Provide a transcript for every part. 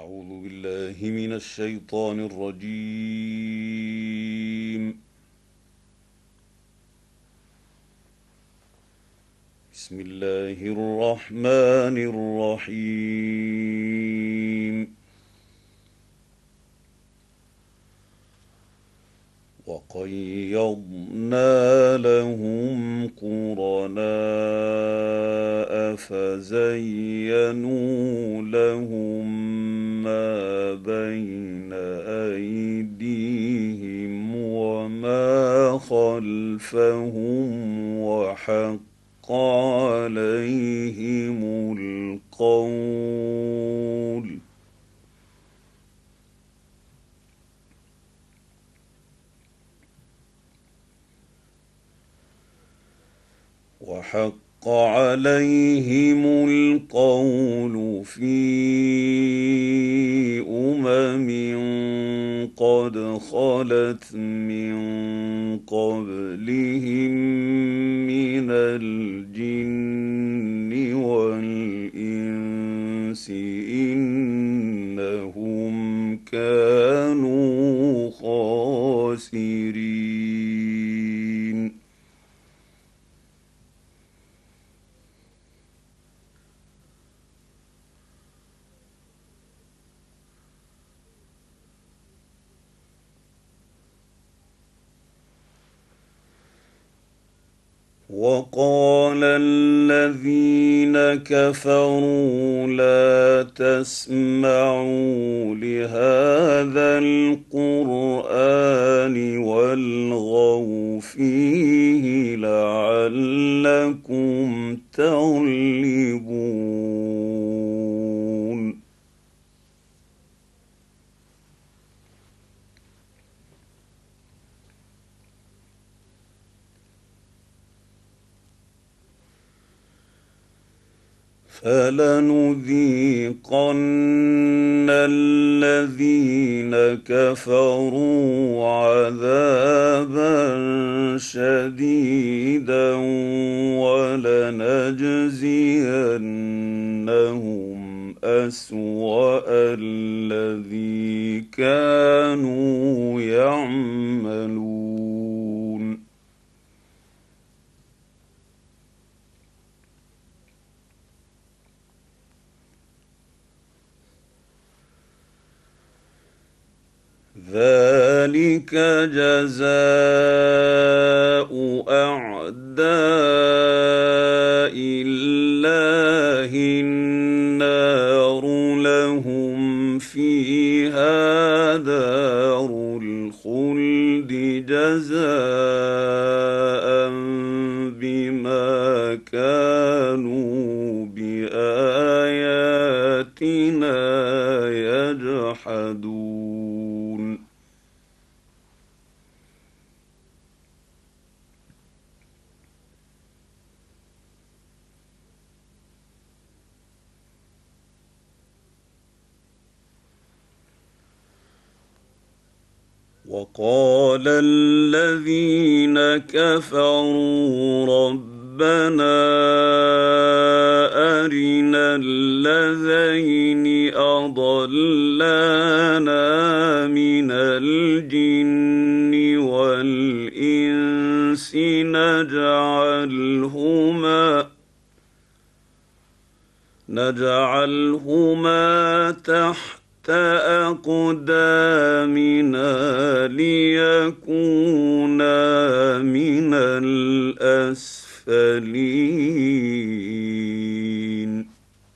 أعوذ بالله من الشيطان الرجيم. بسم الله الرحمن الرحيم. وقيضنا لهم قرناء فزينوا لهم ما بين أيديهم وما خلفهم وحق عليهم القول في قد خلت من قبلهم من الجن والإنس إنهم كانوا خاسرين. وقال الذين كفروا لا تسمعوا لهذا القرآن والغوا فيه لعلكم تغلبون. فلنذيقن الذين كفروا عذابا شديدا ولنجزينهم أسوأ الذي كانوا يعملون. ذلك جزاء أعداء الله النار لهم فيها دار الخلد جزاء بما كانوا بآياتنا يجحدون. وقال الذين كفروا ربنا أرنا الذين أضلانا من الجن والإنس نجعلهما تحت أقدامنا ليكونا من الأسفلين.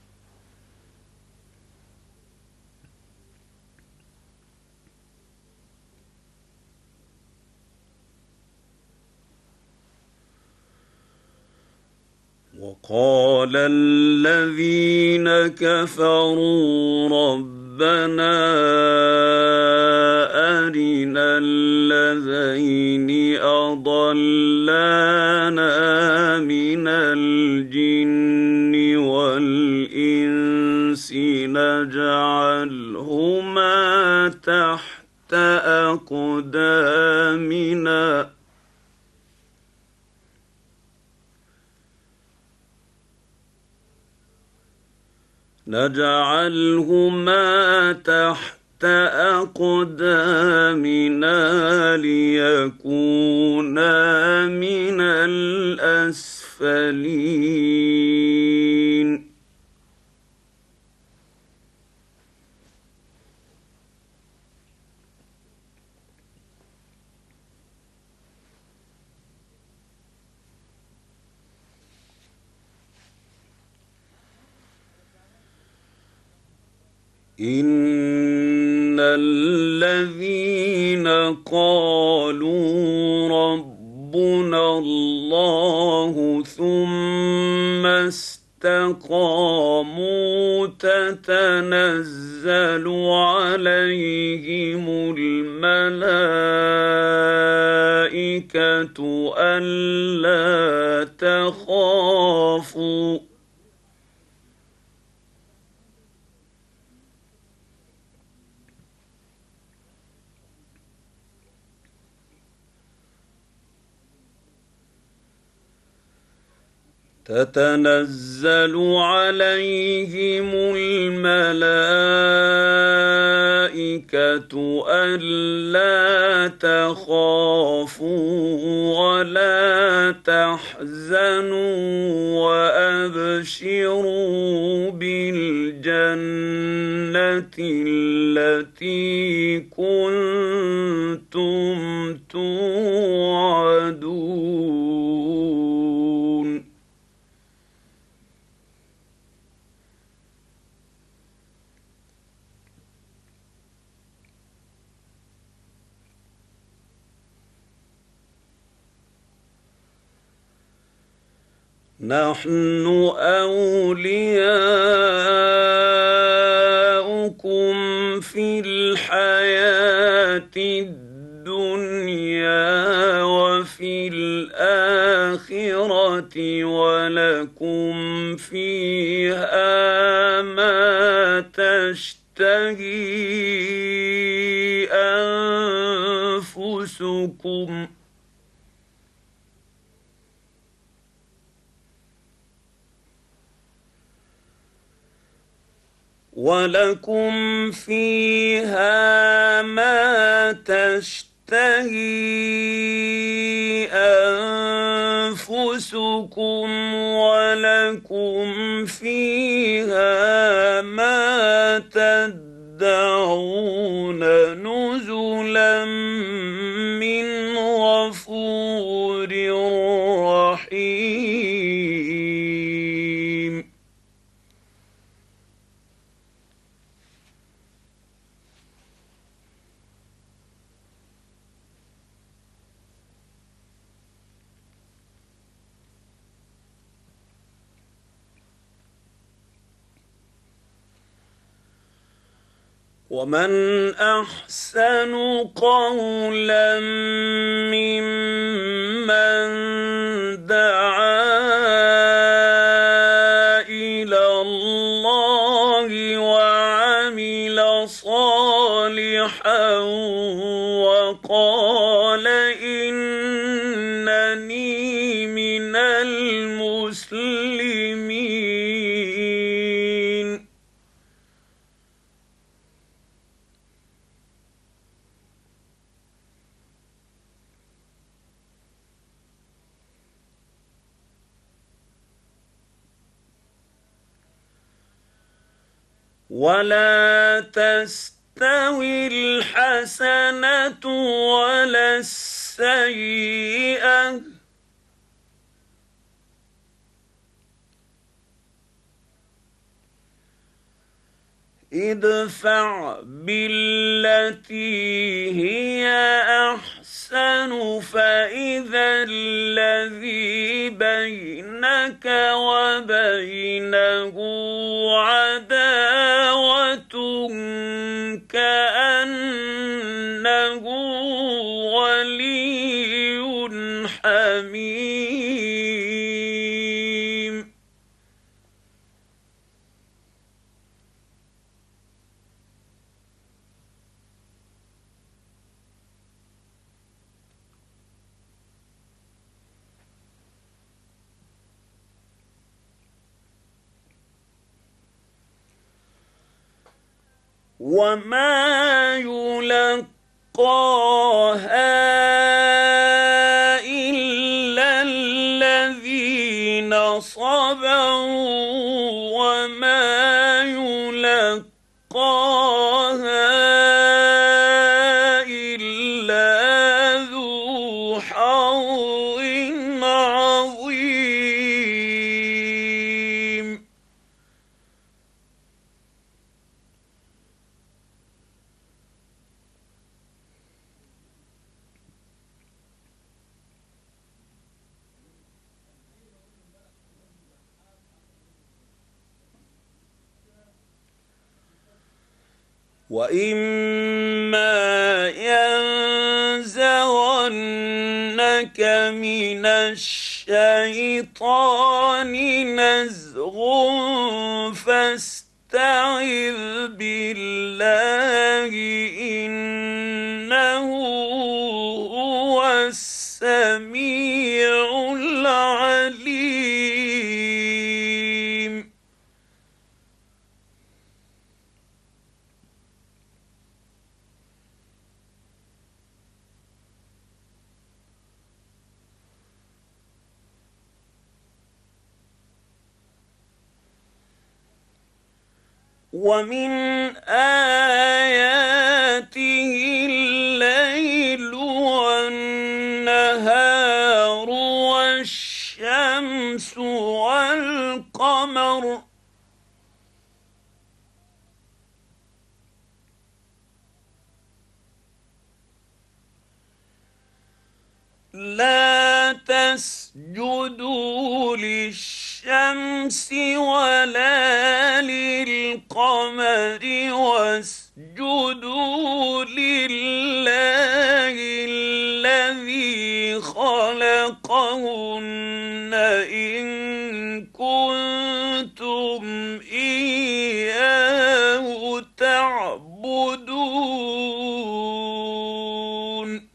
وقال الذين كفروا ربنا أرنا الذين أضلانا من الجن والإنس نجعلهما تحت أقدامنا نجعلهما تحت أقدامنا ليكونا من الأسفلين. إن الذين قالوا ربنا الله ثم استقاموا تتنزل عليهم الملائكة ألا تخافوا تتنزل عليهم الملائكة ألا تخافوا ولا تحزنوا وأبشروا بالجنة التي كنتم توعدون. نحن أولياؤكم في الحياة الدنيا وفي الآخرة ولكم فيها ما تشتهي أنفسكم ولكم فيها ما تدعون نزلا من غفور رحيم. ومن أحسن قولا ممن دعا إلى الله وعمل صالحا وقال إنني من المسلمين. ولا تستوي الحسنة ولا السيئة ادفع بالتي هي أحسن فإذا الذي بينك وبينه عداوة كأنه ولي حميم. وما يلقاها إلا الذين صبروا وما يلقاها إلا ذو حظ عظيم. وإما ينزغنك من الشيطان نزغ فاستعذ بالله إنه هو السميع العليم. ومن آياته الليل والنهار والشمس والقمر لا تسجدوا للشمس ولا للقمر واسجدوا لله الذي خلقهن إن كنتم إياه تعبدون.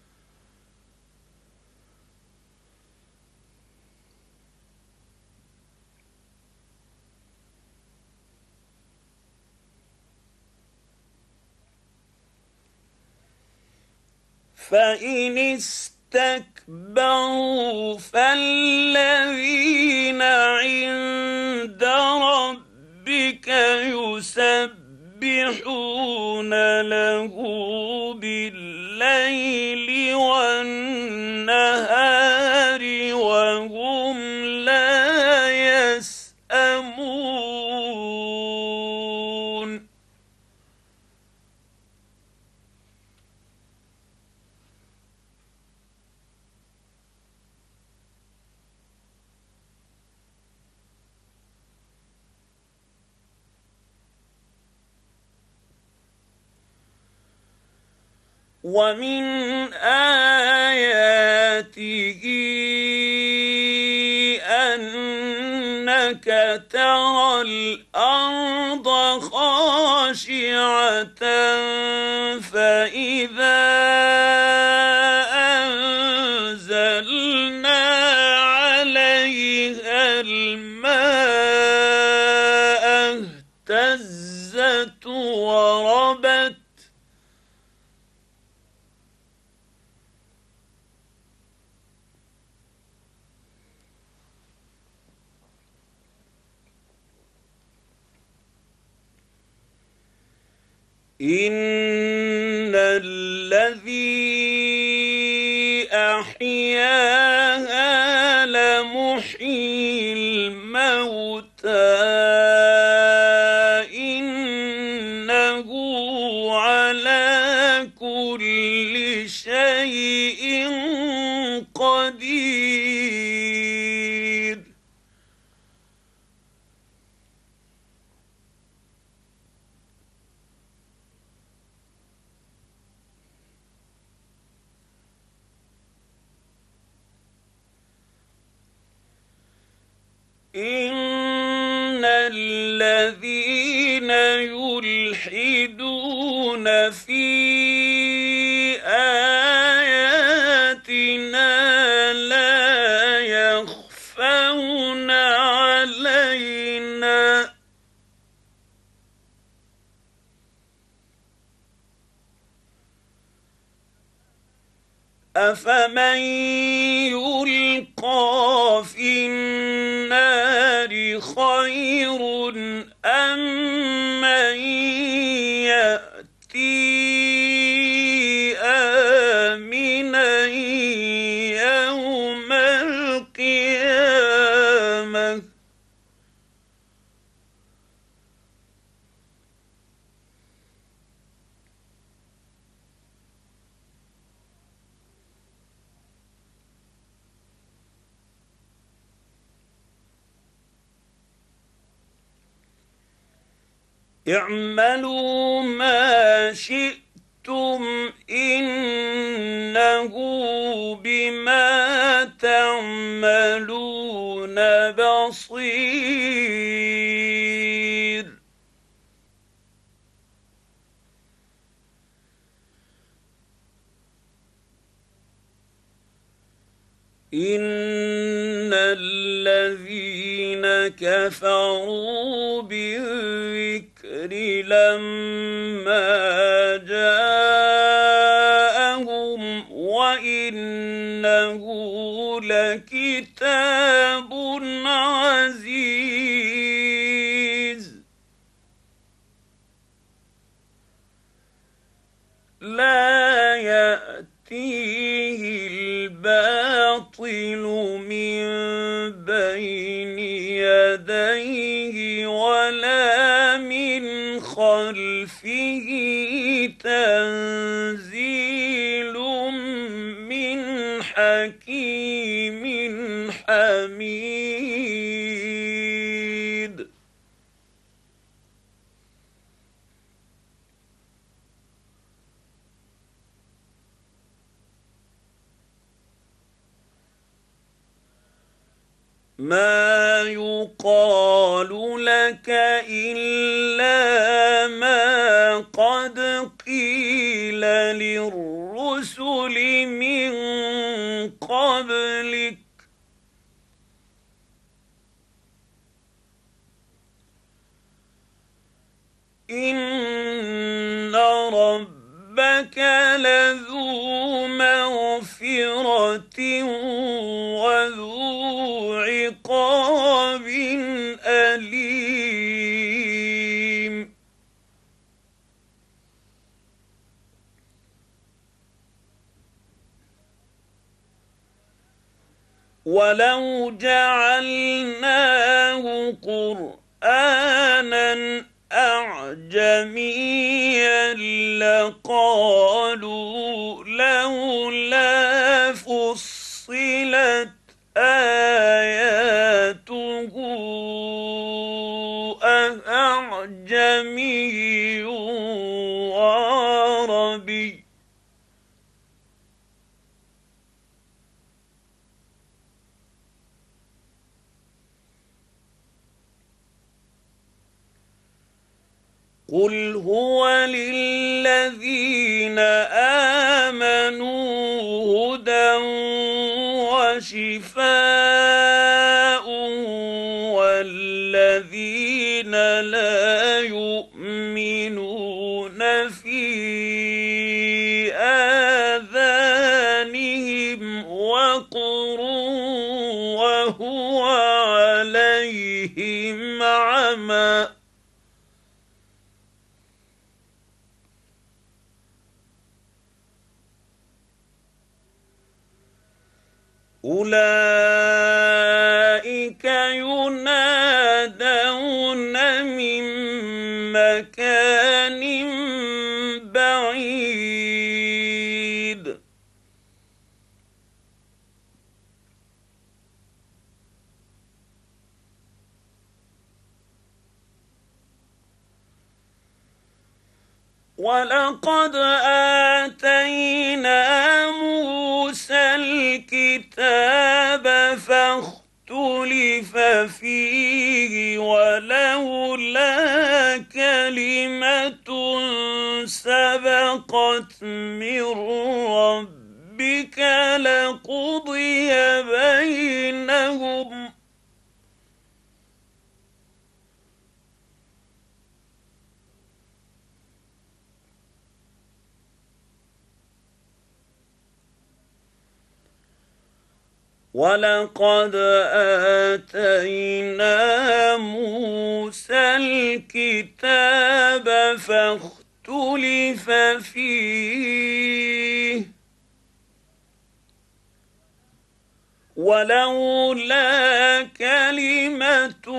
فإن استكبروا فالذين عند ربك يسبحون له بالليل والنهار وهم لا يسأمون. ومن آياته أنك ترى الأرض خاشعة فإذا أنزلنا عليها الماء اهتزت وربت إن الذي أحياها لمحيي الموتى إنه على كل شيء قدير. إن الذين يلحدون في آياتنا لا يخفون علينا أفمن يلقى في النار خير أم من يأتي آمنا يوم القيامة اعملوا ما شئتم إنه بما تعملون بصير إن الذين كفروا بالذكر لما جاءهم وإنه لكتاب عزيز لا يأتيه الباطل من بين يديه ولا من خلفه تنزيل من حكيم حميد ما يقال لك إلا ما قد قيل للرسل من قبلك إن ربك لذو مغفرة وذو عقاب أليم ولو جعلناه قرآنا أعجميا لقالوا لولا فصلت آياته أأعجمي وعربي قل هو للذين آمنوا هدى وشفاء والذين لا يؤمنون في آذانهم وقر وهو عليهم عمى أولئك ينادون من مكان بعيد ولقد آتينا موسى الكتاب فاختلف فيه ولولا كلمة سبقت من ربك لقضي بينهم ولقد آتينا موسى الكتاب فاختلف فيه ولولا كلمة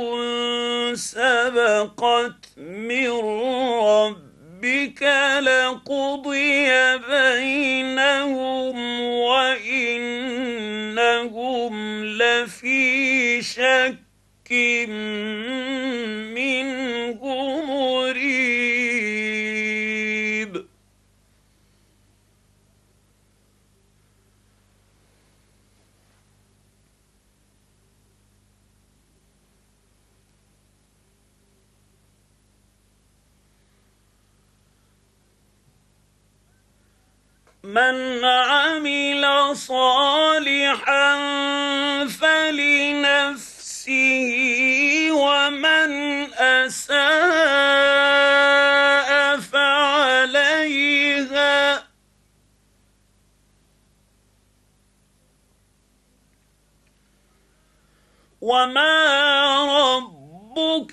سبقت من ربك لقضي بينهم وإنهم لفي شك منه مريب. من عمل صالحا فلنفسه ومن أساء فعليها وما ربك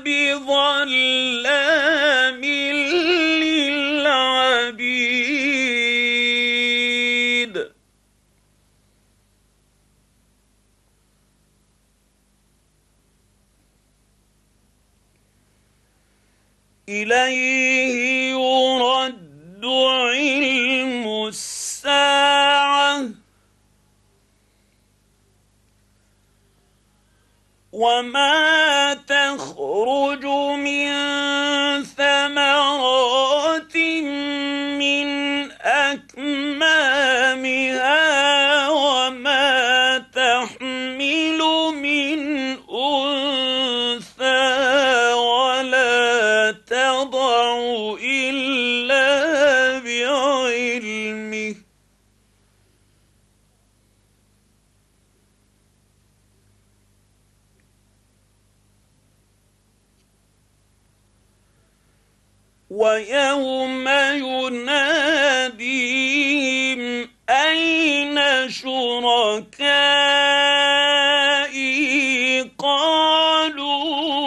بظلام للعبيد. إليه يرد علم الساعة وما تخرج من ثمرات من أكمامها وما تحمل من أنثى ولا تضع إلا بعلمه. ويوم يناديهم أين شركائي قالوا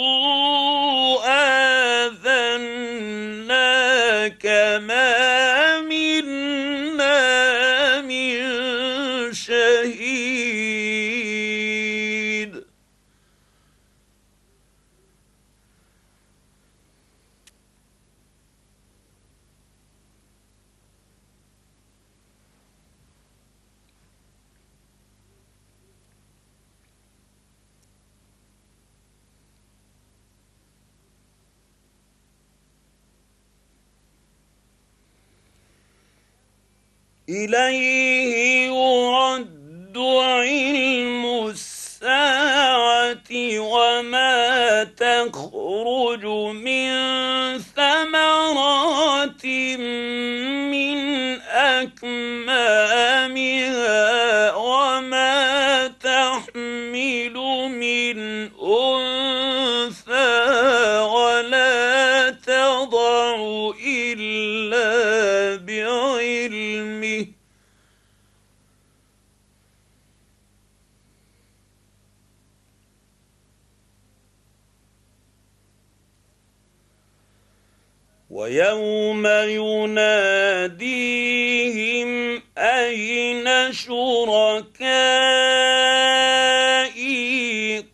آذناك ما منا من شهيد. إليه يرد علم الساعة وما تخرج من ثمرات من أكمامها وما تحمل من أنثى ولا تضع إلا بعلمه. ويوم يناديهم أين شركائي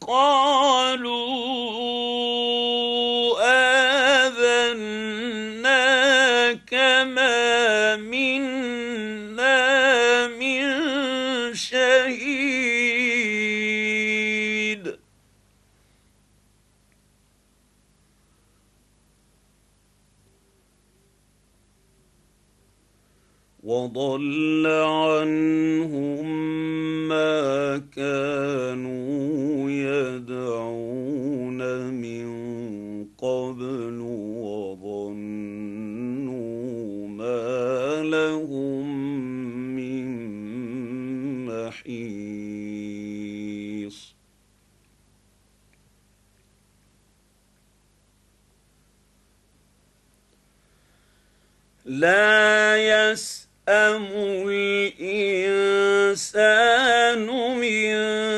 قالوا آذناك ما منا من شهيد. وضل عنهم ما كانوا يدعون من قبل وظنوا ما لهم من محيص. لا الانسان من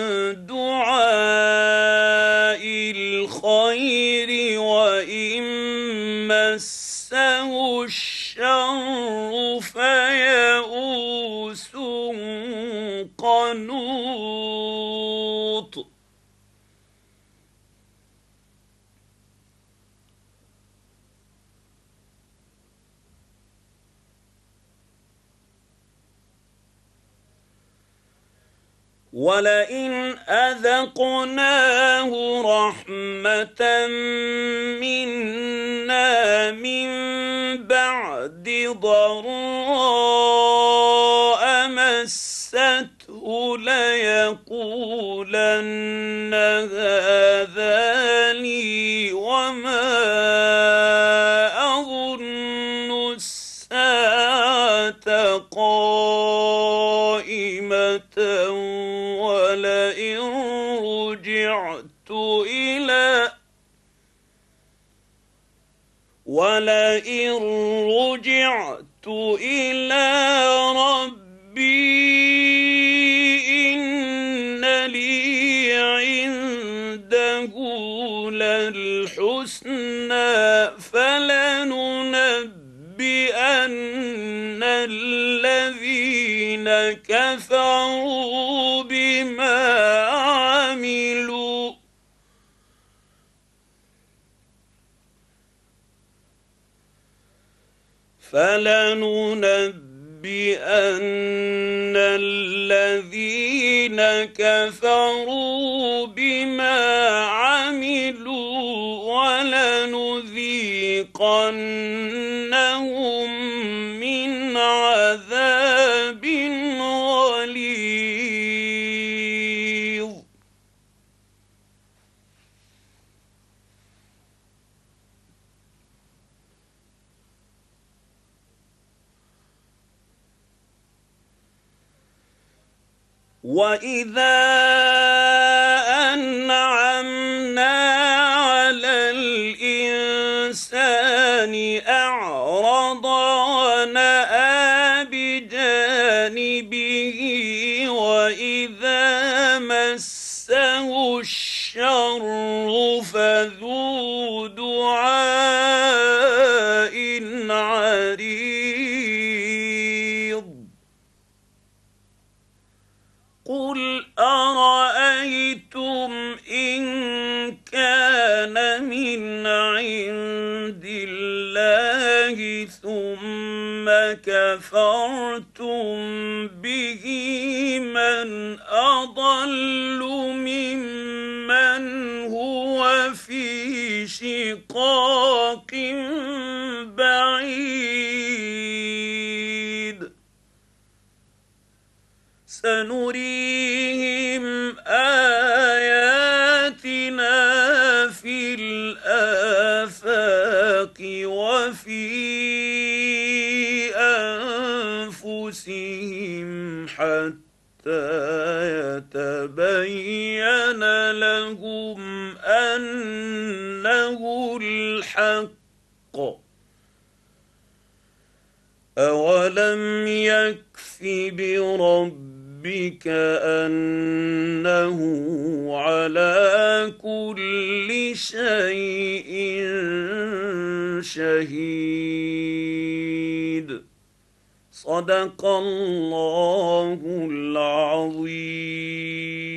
دعاء الخير وان مسه الشر فيئوس قنوط ولئن أذقناه رحمة منا من بعد ضراء مسته ليقولن هذا لي وما أظن الساعة قائمة ولئن رجعت إلى ربي إن لي عنده للحسنى فلننبئن الذين كفروا بما عملوا ولنذيقنهم من عذاب غليظ. وإذا أنعمنا على الإنسان أعرض ونأى بجانبه وإذا مسه الشر فذو دعاء عريض. قل أرأيتم إن كان من عند الله ثم كفرتم به من أضل ممن هو في شقاق بعيد. سنريهم آياتنا في الآفاق وفي أنفسهم حتى يتبين لهم أنه الحق. أولم يكف بربك أنه على كل شيء شهيد. صدق الله العظيم.